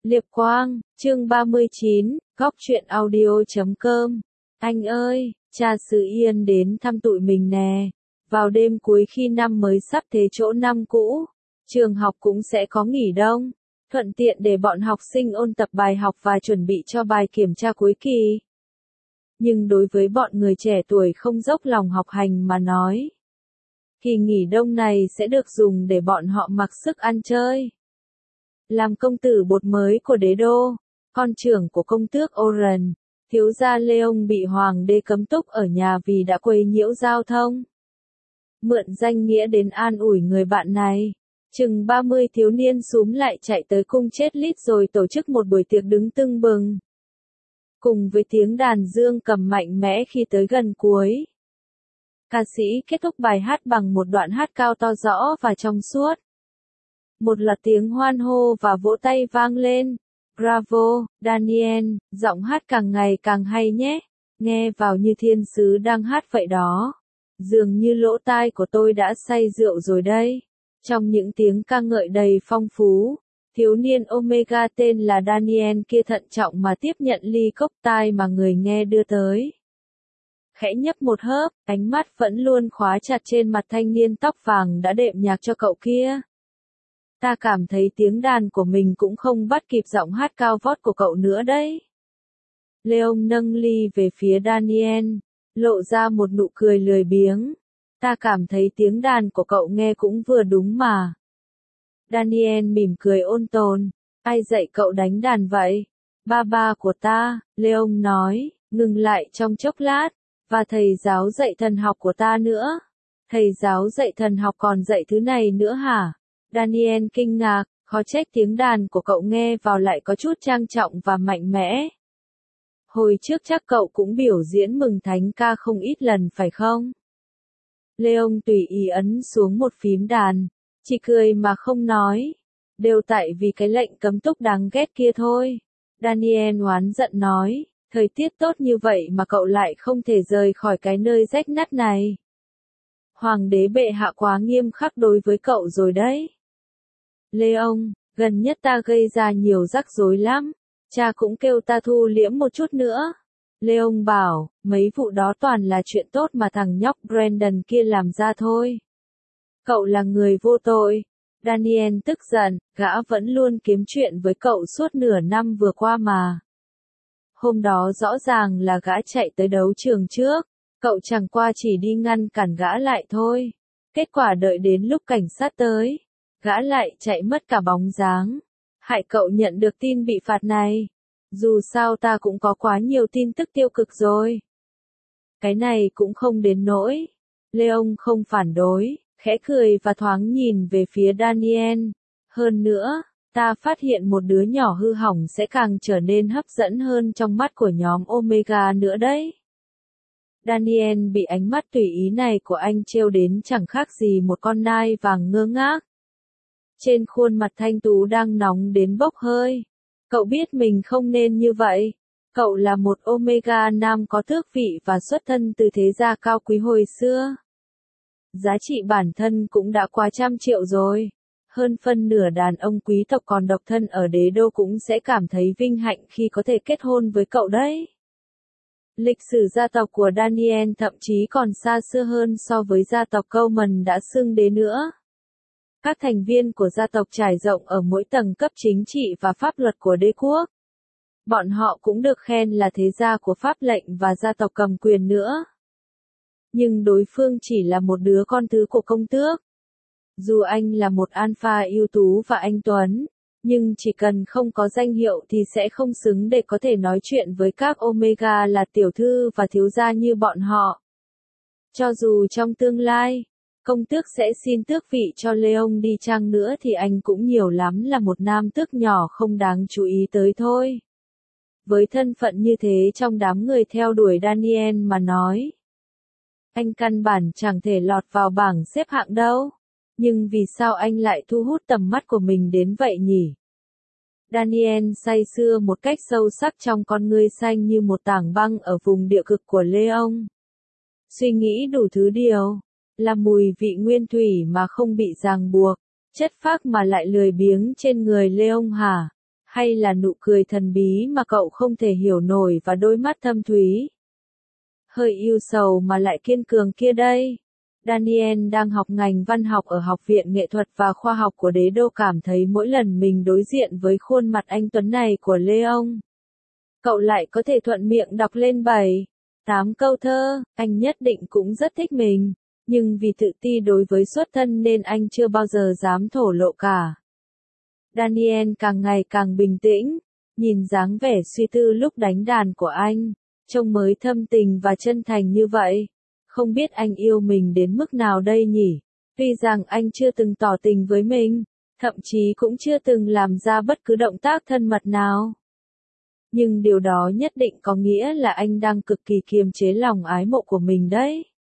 Liệp Quang, chương 39, góc truyện audio.com. Anh ơi, cha xứ Yên đến thăm tụi mình nè. Vào đêm cuối khi năm mới sắp thế chỗ năm cũ, trường học cũng sẽ có nghỉ đông, thuận tiện để bọn học sinh ôn tập bài học và chuẩn bị cho bài kiểm tra cuối kỳ. Nhưng đối với bọn người trẻ tuổi không dốc lòng học hành mà nói, kỳ nghỉ đông này sẽ được dùng để bọn họ mặc sức ăn chơi. Làm công tử bột mới của đế đô, con trưởng của công tước Oren, thiếu gia Leon bị hoàng đế cấm túc ở nhà vì đã quấy nhiễu giao thông. Mượn danh nghĩa đến an ủi người bạn này, chừng 30 thiếu niên xúm lại chạy tới cung chết lít rồi tổ chức một buổi tiệc đứng tưng bừng. Cùng với tiếng đàn dương cầm mạnh mẽ khi tới gần cuối, ca sĩ kết thúc bài hát bằng một đoạn hát cao to rõ và trong suốt. Một loạt tiếng hoan hô và vỗ tay vang lên. Bravo, Daniel, giọng hát càng ngày càng hay nhé. Nghe vào như thiên sứ đang hát vậy đó. Dường như lỗ tai của tôi đã say rượu rồi đây. Trong những tiếng ca ngợi đầy phong phú, thiếu niên Omega tên là Daniel kia thận trọng mà tiếp nhận ly cốc tai mà người nghe đưa tới. Khẽ nhấp một hớp, ánh mắt vẫn luôn khóa chặt trên mặt thanh niên tóc vàng đã đệm nhạc cho cậu kia. Ta cảm thấy tiếng đàn của mình cũng không bắt kịp giọng hát cao vót của cậu nữa đấy. Leon nâng ly về phía Daniel, lộ ra một nụ cười lười biếng. Ta cảm thấy tiếng đàn của cậu nghe cũng vừa đúng mà. Daniel mỉm cười ôn tồn. Ai dạy cậu đánh đàn vậy? Ba của ta, Leon nói, ngừng lại trong chốc lát. Và thầy giáo dạy thần học của ta nữa. Thầy giáo dạy thần học còn dạy thứ này nữa hả? Daniel kinh ngạc, khó trách tiếng đàn của cậu nghe vào lại có chút trang trọng và mạnh mẽ. Hồi trước chắc cậu cũng biểu diễn mừng thánh ca không ít lần phải không? Leon tùy ý ấn xuống một phím đàn, chỉ cười mà không nói. Đều tại vì cái lệnh cấm túc đáng ghét kia thôi. Daniel oán giận nói, thời tiết tốt như vậy mà cậu lại không thể rời khỏi cái nơi rách nát này. Hoàng đế bệ hạ quá nghiêm khắc đối với cậu rồi đấy. Leon, gần nhất ta gây ra nhiều rắc rối lắm, cha cũng kêu ta thu liễm một chút nữa. Leon bảo, mấy vụ đó toàn là chuyện tốt mà thằng nhóc Brandon kia làm ra thôi. Cậu là người vô tội. Daniel tức giận, gã vẫn luôn kiếm chuyện với cậu suốt nửa năm vừa qua mà. Hôm đó rõ ràng là gã chạy tới đấu trường trước, cậu chẳng qua chỉ đi ngăn cản gã lại thôi. Kết quả đợi đến lúc cảnh sát tới, gã lại chạy mất cả bóng dáng. Hại cậu nhận được tin bị phạt này. Dù sao ta cũng có quá nhiều tin tức tiêu cực rồi. Cái này cũng không đến nỗi. Leon không phản đối, khẽ cười và thoáng nhìn về phía Daniel. Hơn nữa, ta phát hiện một đứa nhỏ hư hỏng sẽ càng trở nên hấp dẫn hơn trong mắt của nhóm Omega nữa đấy. Daniel bị ánh mắt tùy ý này của anh trêu đến chẳng khác gì một con nai vàng ngơ ngác. Trên khuôn mặt thanh tú đang nóng đến bốc hơi. Cậu biết mình không nên như vậy. Cậu là một Omega nam có tước vị và xuất thân từ thế gia cao quý hồi xưa. Giá trị bản thân cũng đã quá 100 triệu rồi. Hơn phân nửa đàn ông quý tộc còn độc thân ở đế đô cũng sẽ cảm thấy vinh hạnh khi có thể kết hôn với cậu đấy. Lịch sử gia tộc của Daniel thậm chí còn xa xưa hơn so với gia tộc Coleman đã xưng đế nữa. Các thành viên của gia tộc trải rộng ở mỗi tầng cấp chính trị và pháp luật của đế quốc. Bọn họ cũng được khen là thế gia của pháp lệnh và gia tộc cầm quyền nữa. Nhưng đối phương chỉ là một đứa con thứ của công tước. Dù anh là một alpha ưu tú và anh tuấn, nhưng chỉ cần không có danh hiệu thì sẽ không xứng để có thể nói chuyện với các Omega là tiểu thư và thiếu gia như bọn họ. Cho dù trong tương lai, công tước sẽ xin tước vị cho Leon đi chăng nữa thì anh cũng nhiều lắm là một nam tước nhỏ không đáng chú ý tới thôi. Với thân phận như thế trong đám người theo đuổi Daniel mà nói, anh căn bản chẳng thể lọt vào bảng xếp hạng đâu. Nhưng vì sao anh lại thu hút tầm mắt của mình đến vậy nhỉ? Daniel say sưa một cách sâu sắc trong con ngươi xanh như một tảng băng ở vùng địa cực của Leon. Suy nghĩ đủ thứ điều, là mùi vị nguyên thủy mà không bị ràng buộc, chất phác mà lại lười biếng trên người Leon hả? Hay là nụ cười thần bí mà cậu không thể hiểu nổi và đôi mắt thâm thúy, hơi ưu sầu mà lại kiên cường kia đây? Daniel đang học ngành văn học ở Học viện Nghệ thuật và Khoa học của Đế Đô cảm thấy mỗi lần mình đối diện với khuôn mặt anh tuấn này của Leon, cậu lại có thể thuận miệng đọc lên 7, 8 câu thơ, anh nhất định cũng rất thích mình, nhưng vì tự ti đối với xuất thân nên anh chưa bao giờ dám thổ lộ cả. Daniel càng ngày càng bình tĩnh, nhìn dáng vẻ suy tư lúc đánh đàn của anh, trông mới thâm tình và chân thành như vậy. Không biết anh yêu mình đến mức nào đây nhỉ? Tuy rằng anh chưa từng tỏ tình với mình, thậm chí cũng chưa từng làm ra bất cứ động tác thân mật nào. Nhưng điều đó nhất định có nghĩa là anh đang cực kỳ kiềm chế lòng ái mộ của mình đấy.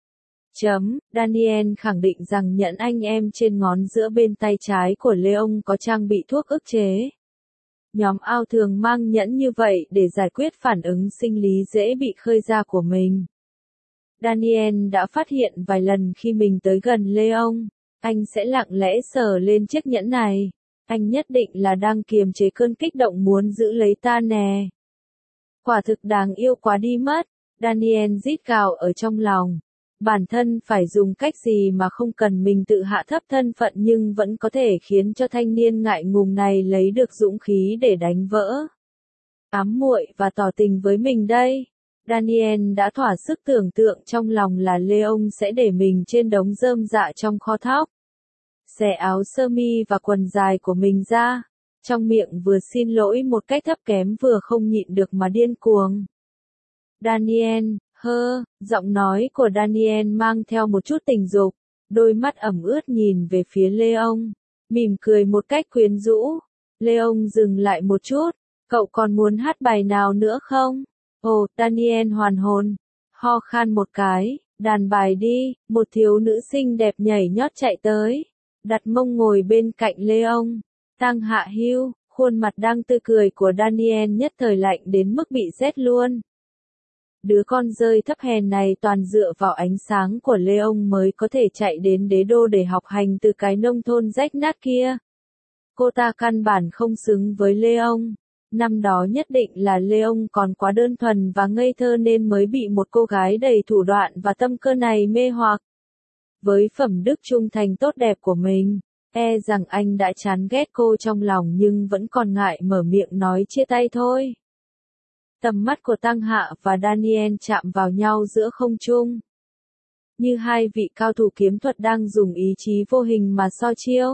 Daniel khẳng định rằng nhẫn anh em trên ngón giữa bên tay trái của Leon có trang bị thuốc ức chế. Nhóm ao thường mang nhẫn như vậy để giải quyết phản ứng sinh lý dễ bị khơi ra của mình. Daniel đã phát hiện vài lần khi mình tới gần Leon, anh sẽ lặng lẽ sờ lên chiếc nhẫn này. Anh nhất định là đang kiềm chế cơn kích động muốn giữ lấy ta nè. Quả thực đáng yêu quá đi mất, Daniel rít gào ở trong lòng. Bản thân phải dùng cách gì mà không cần mình tự hạ thấp thân phận nhưng vẫn có thể khiến cho thanh niên ngại ngùng này lấy được dũng khí để đánh vỡ ám muội và tỏ tình với mình đây. Daniel đã thỏa sức tưởng tượng trong lòng là Leon sẽ để mình trên đống rơm rạ trong kho thóc, xẻ áo sơ mi và quần dài của mình ra, trong miệng vừa xin lỗi một cách thấp kém vừa không nhịn được mà điên cuồng. Daniel, giọng nói của Daniel mang theo một chút tình dục, đôi mắt ẩm ướt nhìn về phía Leon, mỉm cười một cách quyến rũ. Leon dừng lại một chút, cậu còn muốn hát bài nào nữa không? Ồ, Daniel hoàn hồn, ho khan một cái, đàn bài đi, một thiếu nữ xinh đẹp nhảy nhót chạy tới, đặt mông ngồi bên cạnh Leon. Tăng Hạ Hưu, khuôn mặt đang tươi cười của Daniel nhất thời lạnh đến mức bị rét luôn. Đứa con rơi thấp hèn này toàn dựa vào ánh sáng của Leon mới có thể chạy đến Đế Đô để học hành từ cái nông thôn rách nát kia. Cô ta căn bản không xứng với Leon. Năm đó nhất định là Leon còn quá đơn thuần và ngây thơ nên mới bị một cô gái đầy thủ đoạn và tâm cơ này mê hoặc. Với phẩm đức trung thành tốt đẹp của mình, e rằng anh đã chán ghét cô trong lòng nhưng vẫn còn ngại mở miệng nói chia tay thôi. Tầm mắt của Tăng Hạ và Daniel chạm vào nhau giữa không trung. Như hai vị cao thủ kiếm thuật đang dùng ý chí vô hình mà so chiêu.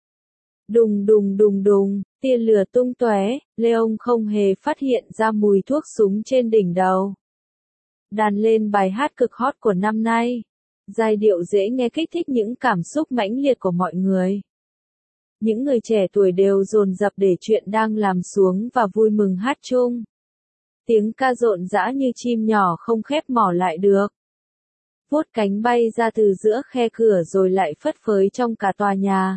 Đùng đùng đùng đùng, tia lửa tung tóe, Leon không hề phát hiện ra mùi thuốc súng trên đỉnh đầu. Đàn lên bài hát cực hot của năm nay. Giai điệu dễ nghe kích thích những cảm xúc mãnh liệt của mọi người. Những người trẻ tuổi đều dồn dập để chuyện đang làm xuống và vui mừng hát chung. Tiếng ca rộn rã như chim nhỏ không khép mỏ lại được. Vuốt cánh bay ra từ giữa khe cửa rồi lại phất phới trong cả tòa nhà.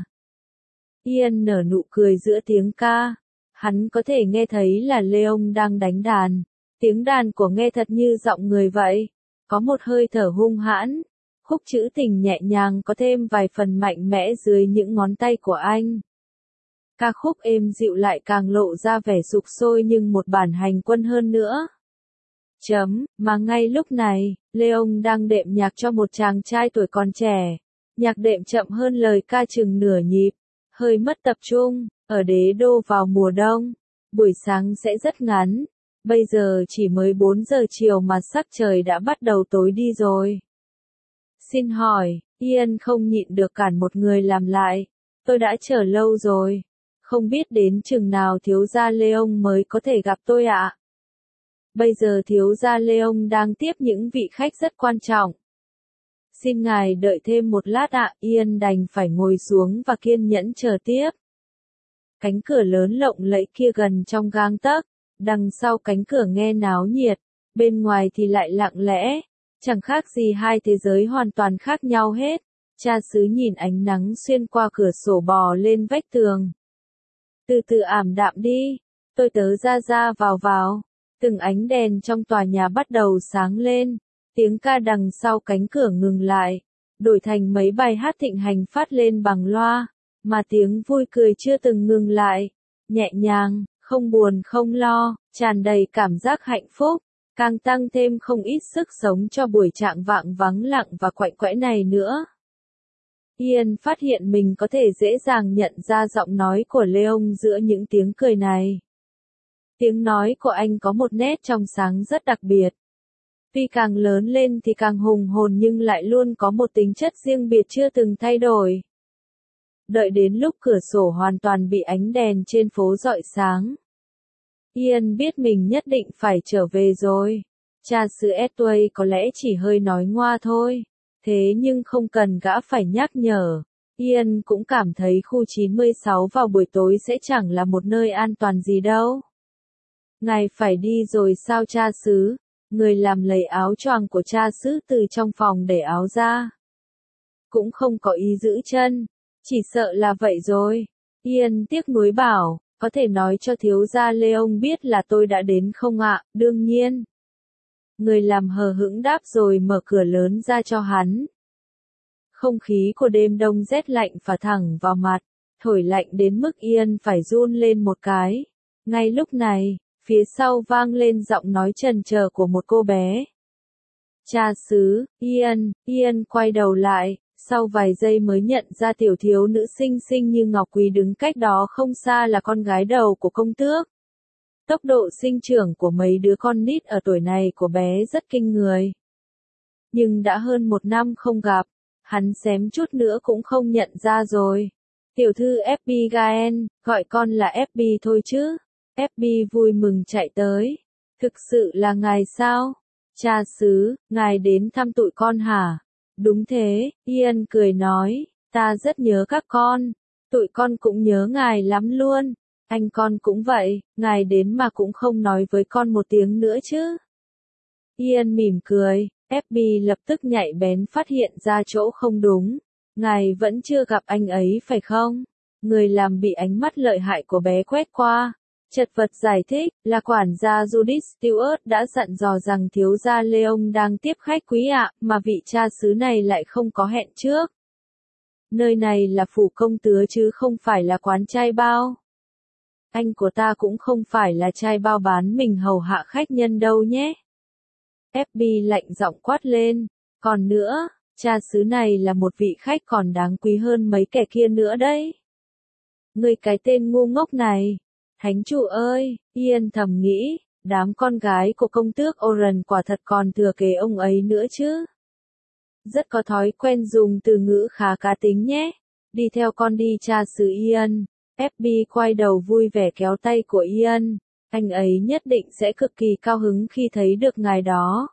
Ian nở nụ cười giữa tiếng ca. Hắn có thể nghe thấy là Leon đang đánh đàn. Tiếng đàn của nghe thật như giọng người vậy. Có một hơi thở hung hãn. Khúc trữ tình nhẹ nhàng có thêm vài phần mạnh mẽ dưới những ngón tay của anh. Ca khúc êm dịu lại càng lộ ra vẻ sục sôi nhưng một bản hành quân hơn nữa. Mà ngay lúc này, Leon đang đệm nhạc cho một chàng trai tuổi còn trẻ. Nhạc đệm chậm hơn lời ca chừng nửa nhịp, hơi mất tập trung, ở Đế Đô vào mùa đông. Buổi sáng sẽ rất ngắn, bây giờ chỉ mới 4 giờ chiều mà sắc trời đã bắt đầu tối đi rồi. Xin hỏi, Ian không nhịn được cản một người làm lại. Tôi đã chờ lâu rồi. Không biết đến chừng nào thiếu gia Leon mới có thể gặp tôi ạ? Bây giờ thiếu gia Leon đang tiếp những vị khách rất quan trọng. Xin ngài đợi thêm một lát ạ. Ian đành phải ngồi xuống và kiên nhẫn chờ tiếp. Cánh cửa lớn lộng lẫy kia gần trong gang tấc. Đằng sau cánh cửa nghe náo nhiệt. Bên ngoài thì lại lặng lẽ. Chẳng khác gì hai thế giới hoàn toàn khác nhau hết. Cha xứ nhìn ánh nắng xuyên qua cửa sổ bò lên vách tường. Từ từ ảm đạm đi. Tôi tớ ra vào. Từng ánh đèn trong tòa nhà bắt đầu sáng lên. Tiếng ca đằng sau cánh cửa ngừng lại. Đổi thành mấy bài hát thịnh hành phát lên bằng loa. Mà tiếng vui cười chưa từng ngừng lại. Nhẹ nhàng, không buồn không lo, tràn đầy cảm giác hạnh phúc, càng tăng thêm không ít sức sống cho buổi trạng vạng vắng lặng và quạnh quẽ này nữa. Ian phát hiện mình có thể dễ dàng nhận ra giọng nói của Leon giữa những tiếng cười này. Tiếng nói của anh có một nét trong sáng rất đặc biệt. Tuy càng lớn lên thì càng hùng hồn nhưng lại luôn có một tính chất riêng biệt chưa từng thay đổi. Đợi đến lúc cửa sổ hoàn toàn bị ánh đèn trên phố rọi sáng, Ian biết mình nhất định phải trở về rồi. Cha xứ Edway có lẽ chỉ hơi nói ngoa thôi. Thế nhưng không cần gã phải nhắc nhở. Ian cũng cảm thấy khu 96 vào buổi tối sẽ chẳng là một nơi an toàn gì đâu. Ngài phải đi rồi sao cha xứ? Người làm lấy áo choàng của cha xứ từ trong phòng để áo ra. Cũng không có ý giữ chân. Chỉ sợ là vậy rồi. Ian tiếc nuối bảo, có thể nói cho thiếu gia Leon biết là tôi đã đến không ạ? Đương nhiên. Người làm hờ hững đáp rồi mở cửa lớn ra cho hắn. Không khí của đêm đông rét lạnh phả thẳng vào mặt, thổi lạnh đến mức Ian phải run lên một cái. Ngay lúc này, phía sau vang lên giọng nói trần chờ của một cô bé. Cha xứ, Ian quay đầu lại, sau vài giây mới nhận ra tiểu thiếu nữ xinh xinh như ngọc quý đứng cách đó không xa là con gái đầu của công tước. Tốc độ sinh trưởng của mấy đứa con nít ở tuổi này của bé rất kinh người. Nhưng đã hơn 1 năm không gặp, hắn xém chút nữa cũng không nhận ra rồi. Tiểu thư FB Gael, gọi con là FB thôi chứ. FB vui mừng chạy tới. Thực sự là ngài sao? Cha xứ, ngài đến thăm tụi con hả? Đúng thế, Ian cười nói, ta rất nhớ các con. Tụi con cũng nhớ ngài lắm luôn. Anh con cũng vậy, ngài đến mà cũng không nói với con một tiếng nữa chứ. Ian mỉm cười, FB lập tức nhạy bén phát hiện ra chỗ không đúng. Ngài vẫn chưa gặp anh ấy phải không? Người làm bị ánh mắt lợi hại của bé quét qua. Chật vật giải thích, là quản gia Judith Stewart đã dặn dò rằng thiếu gia Leon đang tiếp khách quý ạ, mà vị cha xứ này lại không có hẹn trước. Nơi này là phủ công tứa chứ không phải là quán trai bao. Anh của ta cũng không phải là trai bao bán mình hầu hạ khách nhân đâu nhé. FB lạnh giọng quát lên. Còn nữa, cha xứ này là một vị khách còn đáng quý hơn mấy kẻ kia nữa đấy. Ngươi cái tên ngu ngốc này. Thánh chủ ơi, Ian thầm nghĩ, đám con gái của công tước Oran quả thật còn thừa kế ông ấy nữa chứ. Rất có thói quen dùng từ ngữ khá cá tính nhé. Đi theo con đi cha xứ Ian. FB quay đầu vui vẻ kéo tay của Ian. Anh ấy nhất định sẽ cực kỳ cao hứng khi thấy được ngài đó.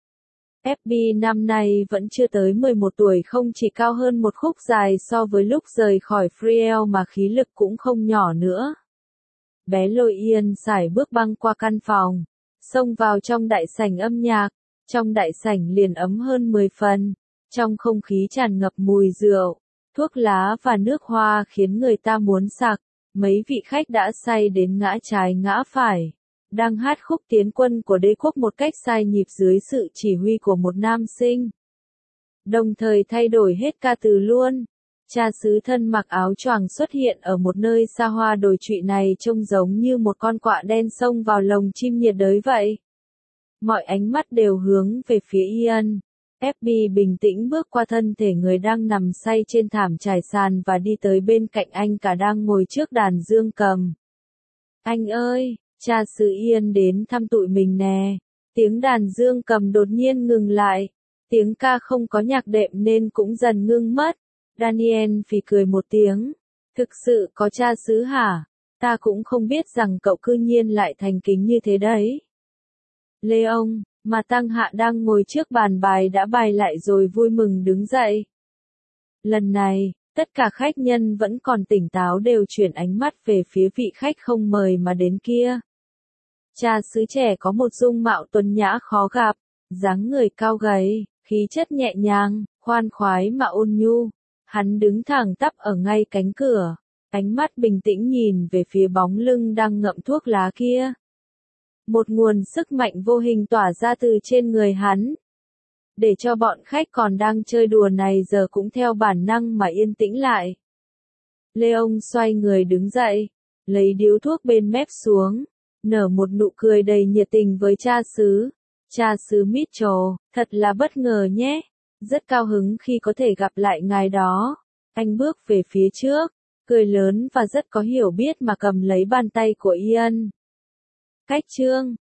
FB năm nay vẫn chưa tới 11 tuổi, không chỉ cao hơn một khúc dài so với lúc rời khỏi Friel mà khí lực cũng không nhỏ nữa. Bé lôi Ian sải bước băng qua căn phòng, xông vào trong đại sảnh âm nhạc. Trong đại sảnh liền ấm hơn 10 phần. Trong không khí tràn ngập mùi rượu, thuốc lá và nước hoa khiến người ta muốn sặc. Mấy vị khách đã say đến ngã trái ngã phải, đang hát khúc tiến quân của đế quốc một cách sai nhịp dưới sự chỉ huy của một nam sinh. Đồng thời thay đổi hết ca từ luôn. Cha xứ thân mặc áo choàng xuất hiện ở một nơi xa hoa đồi trụy này trông giống như một con quạ đen xông vào lồng chim nhiệt đới vậy. Mọi ánh mắt đều hướng về phía Ian. FB bình tĩnh bước qua thân thể người đang nằm say trên thảm trải sàn và đi tới bên cạnh anh cả đang ngồi trước đàn dương cầm. Anh ơi, cha xứ Ian đến thăm tụi mình nè. Tiếng đàn dương cầm đột nhiên ngừng lại. Tiếng ca không có nhạc đệm nên cũng dần ngưng mất. Daniel phì cười một tiếng. Thực sự có cha xứ hả? Ta cũng không biết rằng cậu cư nhiên lại thành kính như thế đấy. Leon, mà Tăng Hạ đang ngồi trước bàn bài đã bài lại rồi vui mừng đứng dậy. Lần này, tất cả khách nhân vẫn còn tỉnh táo đều chuyển ánh mắt về phía vị khách không mời mà đến kia. Cha xứ trẻ có một dung mạo tuấn nhã khó gặp, dáng người cao gầy, khí chất nhẹ nhàng, khoan khoái mà ôn nhu. Hắn đứng thẳng tắp ở ngay cánh cửa, ánh mắt bình tĩnh nhìn về phía bóng lưng đang ngậm thuốc lá kia. Một nguồn sức mạnh vô hình tỏa ra từ trên người hắn. Để cho bọn khách còn đang chơi đùa này giờ cũng theo bản năng mà yên tĩnh lại. Leon xoay người đứng dậy. lấy điếu thuốc bên mép xuống, nở một nụ cười đầy nhiệt tình với cha xứ. Cha xứ Mitchell, thật là bất ngờ nhé. Rất cao hứng khi có thể gặp lại ngài đó. Anh bước về phía trước, cười lớn và rất có hiểu biết mà cầm lấy bàn tay của Ian. Cách chương